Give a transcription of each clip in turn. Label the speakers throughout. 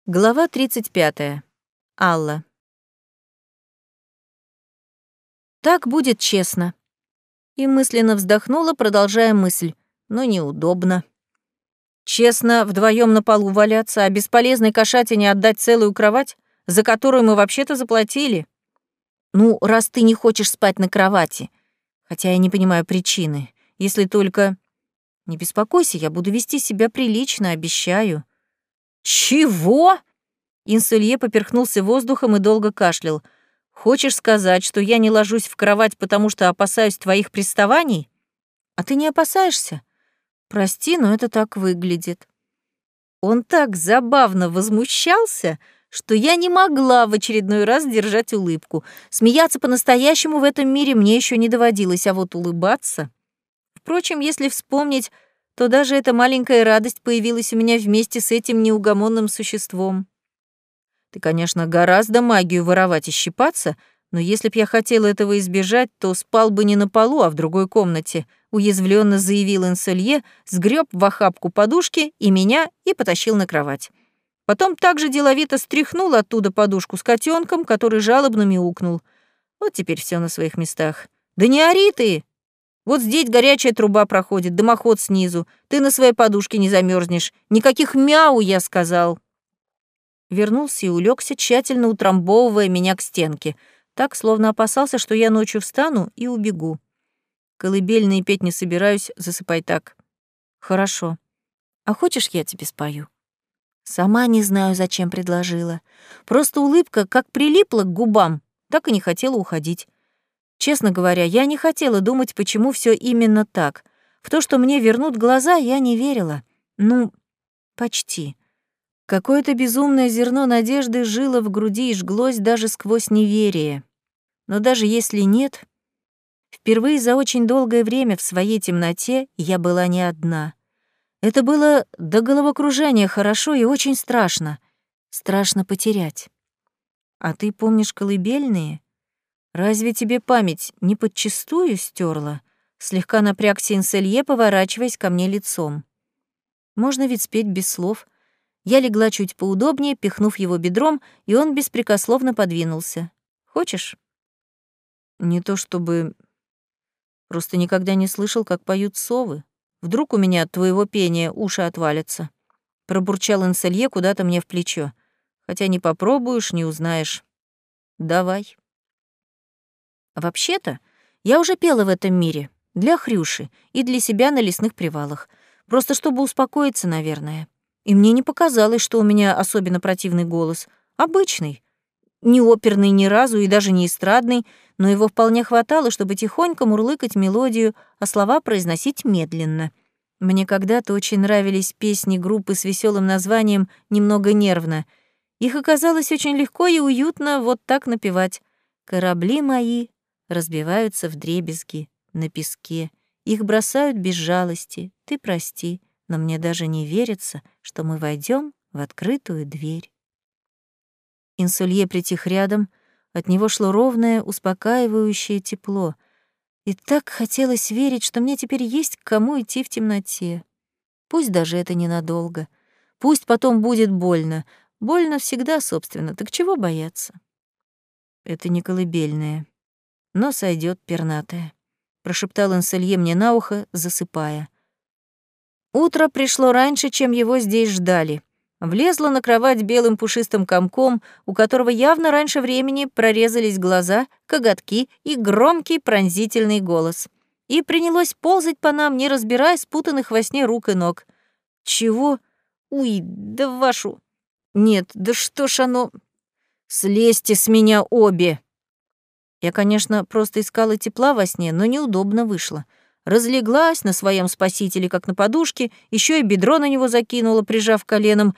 Speaker 1: Глава 35. Алла. Так будет честно. И мысленно вздохнула, продолжая мысль. Но неудобно. Честно вдвоем на полу валяться, а бесполезной кошатине отдать целую кровать, за которую мы вообще-то заплатили. Ну, раз ты не хочешь спать на кровати. Хотя я не понимаю причины. Если только... Не беспокойся, я буду вести себя прилично, обещаю. Чего? Инсулье поперхнулся воздухом и долго кашлял. «Хочешь сказать, что я не ложусь в кровать, потому что опасаюсь твоих приставаний? А ты не опасаешься? Прости, но это так выглядит». Он так забавно возмущался, что я не могла в очередной раз держать улыбку. Смеяться по-настоящему в этом мире мне еще не доводилось, а вот улыбаться... Впрочем, если вспомнить, то даже эта маленькая радость появилась у меня вместе с этим неугомонным существом. Ты, конечно, гораздо магию воровать и щипаться, но если б я хотела этого избежать, то спал бы не на полу, а в другой комнате, уязвленно заявил Инселье, сгреб в охапку подушки и меня и потащил на кровать. Потом также деловито стряхнул оттуда подушку с котенком, который жалобно мяукнул. Вот теперь все на своих местах. Да не ори ты! Вот здесь горячая труба проходит, дымоход снизу. Ты на своей подушке не замерзнешь. Никаких мяу, я сказал. Вернулся и улегся, тщательно утрамбовывая меня к стенке, так, словно опасался, что я ночью встану и убегу. Колыбельные петь не собираюсь, засыпай так. Хорошо. А хочешь, я тебе спою? Сама не знаю, зачем предложила. Просто улыбка как прилипла к губам, так и не хотела уходить. Честно говоря, я не хотела думать, почему все именно так. В то, что мне вернут глаза, я не верила. Ну, почти. Какое-то безумное зерно надежды жило в груди и жглось даже сквозь неверие. Но даже если нет, впервые за очень долгое время в своей темноте я была не одна. Это было до головокружения хорошо и очень страшно. Страшно потерять. А ты помнишь колыбельные? Разве тебе память не подчистую стерла? Слегка напрягся Инселье, поворачиваясь ко мне лицом. Можно ведь спеть без слов. Я легла чуть поудобнее, пихнув его бедром, и он беспрекословно подвинулся. «Хочешь?» «Не то чтобы... Просто никогда не слышал, как поют совы. Вдруг у меня от твоего пения уши отвалятся?» Пробурчал Инселье куда-то мне в плечо. «Хотя не попробуешь, не узнаешь. Давай». Вообще-то, я уже пела в этом мире. Для Хрюши и для себя на лесных привалах. Просто чтобы успокоиться, наверное. И мне не показалось, что у меня особенно противный голос. Обычный. Не оперный ни разу и даже не эстрадный, но его вполне хватало, чтобы тихонько мурлыкать мелодию, а слова произносить медленно. Мне когда-то очень нравились песни группы с веселым названием «Немного нервно». Их оказалось очень легко и уютно вот так напевать. «Корабли мои разбиваются вдребезги на песке. Их бросают без жалости. Ты прости, но мне даже не верится, что мы войдем в открытую дверь». Инсулье притих рядом, от него шло ровное, успокаивающее тепло. И так хотелось верить, что мне теперь есть к кому идти в темноте. Пусть даже это ненадолго. Пусть потом будет больно. Больно всегда, собственно, так чего бояться? Это не колыбельное. Но сойдет пернатая, прошептал Инселье мне на ухо, засыпая. Утро пришло раньше, чем его здесь ждали. Влезла на кровать белым пушистым комком, у которого явно раньше времени прорезались глаза, коготки и громкий пронзительный голос. И принялось ползать по нам, не разбирая спутанных во сне рук и ног. Чего? Уй, да вашу... Нет, да что ж оно... Слезьте с меня обе! Я, конечно, просто искала тепла во сне, но неудобно вышло. Разлеглась на своем спасителе, как на подушке, еще и бедро на него закинула, прижав коленом.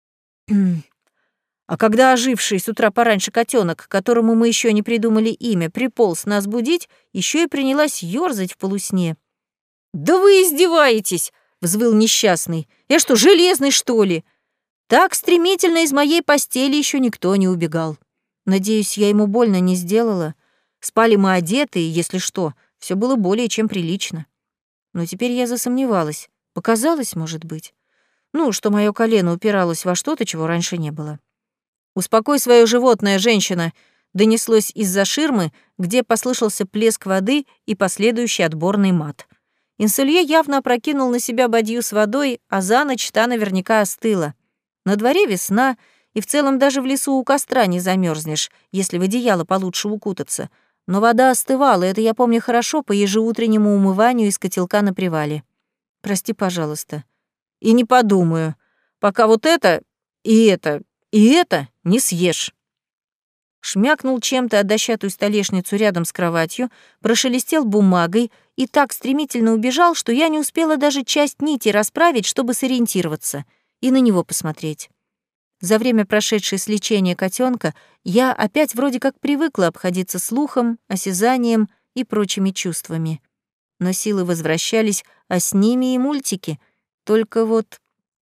Speaker 1: А когда оживший с утра пораньше котенок, которому мы еще не придумали имя, приполз нас будить, еще и принялась ёрзать в полусне. «Да вы издеваетесь!» — взвыл несчастный. «Я что, железный, что ли?» Так стремительно из моей постели еще никто не убегал. Надеюсь, я ему больно не сделала. Спали мы одетые, если что, все было более чем прилично. Но теперь я засомневалась. Показалось, может быть. Ну, что мое колено упиралось во что-то, чего раньше не было. «Успокой свое животное, женщина!» донеслось из-за ширмы, где послышался плеск воды и последующий отборный мат. Инсулье явно опрокинул на себя бадью с водой, а за ночь та наверняка остыла. На дворе весна, и в целом даже в лесу у костра не замерзнешь, если в одеяло получше укутаться. Но вода остывала, это я помню хорошо по ежеутреннему умыванию из котелка на привале. Прости, пожалуйста. И не подумаю, пока вот это и это не съешь. Шмякнул чем-то о дощатую столешницу рядом с кроватью, прошелестел бумагой и так стремительно убежал, что я не успела даже часть нити расправить, чтобы сориентироваться и на него посмотреть. За время, прошедшее с лечения котенка, я опять вроде как привыкла обходиться слухом, осязанием и прочими чувствами. Но силы возвращались, а с ними и мультики. Только вот...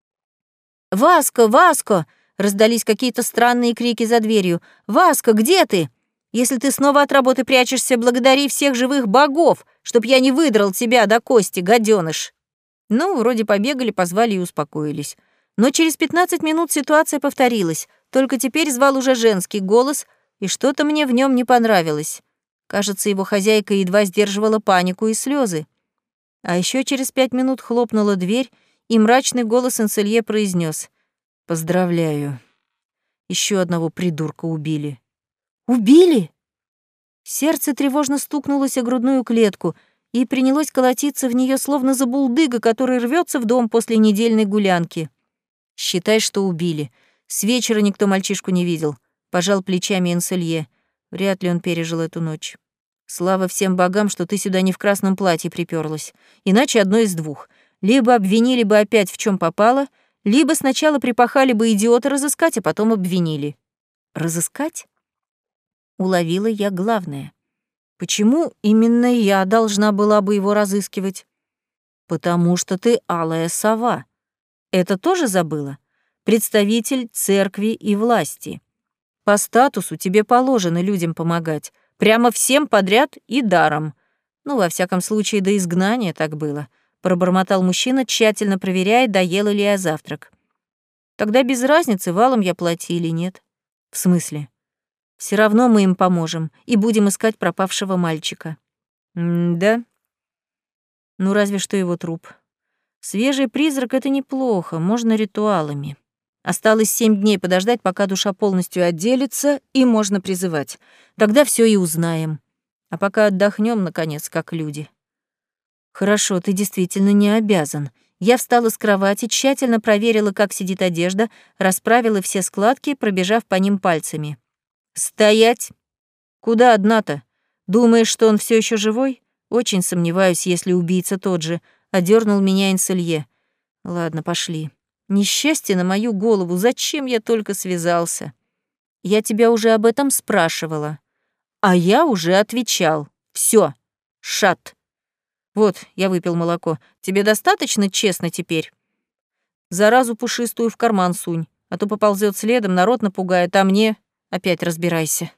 Speaker 1: «Васко! Васко!» — раздались какие-то странные крики за дверью. «Васко, где ты? Если ты снова от работы прячешься, благодари всех живых богов, чтоб я не выдрал тебя до кости, гадёныш!» Ну, вроде побегали, позвали и успокоились. Но через 15 минут ситуация повторилась, только теперь звал уже женский голос, и что-то мне в нем не понравилось. Кажется, его хозяйка едва сдерживала панику и слезы. А еще через 5 минут хлопнула дверь, и мрачный голос Инселье произнес: «Поздравляю. Еще одного придурка убили». «Убили?» Сердце тревожно стукнулось о грудную клетку и принялось колотиться в нее словно забулдыга, который рвется в дом после недельной гулянки. «Считай, что убили. С вечера никто мальчишку не видел», — пожал плечами Инселье. Вряд ли он пережил эту ночь. «Слава всем богам, что ты сюда не в красном платье припёрлась. Иначе одно из двух. Либо обвинили бы опять в чем попало, либо сначала припахали бы идиота разыскать, а потом обвинили». «Разыскать?» Уловила я главное. Почему именно я должна была бы его разыскивать? «Потому что ты алая сова. Это тоже забыла? Представитель церкви и власти. По статусу тебе положено людям помогать. Прямо всем подряд и даром. Ну, во всяком случае, до изгнания так было», — пробормотал мужчина, тщательно проверяя, доела ли я завтрак. «Тогда без разницы, валом я плати или нет». «В смысле?» «Все равно мы им поможем и будем искать пропавшего мальчика». «Да? Ну, разве что его труп. Свежий призрак — это неплохо, можно ритуалами. Осталось 7 дней подождать, пока душа полностью отделится, и можно призывать. Тогда все и узнаем. А пока отдохнем, наконец, как люди». «Хорошо, ты действительно не обязан». Я встала с кровати, тщательно проверила, как сидит одежда, расправила все складки, пробежав по ним пальцами. «Стоять! Куда одна-то? Думаешь, что он все еще живой? Очень сомневаюсь, если убийца тот же», — одернул меня Инселье. «Ладно, пошли. Несчастье на мою голову, зачем я только связался? Я тебя уже об этом спрашивала. А я уже отвечал. Все, шат. Вот, я выпил молоко. Тебе достаточно честно теперь? Заразу пушистую в карман сунь, а то поползет следом, народ напугает, а мне опять разбирайся».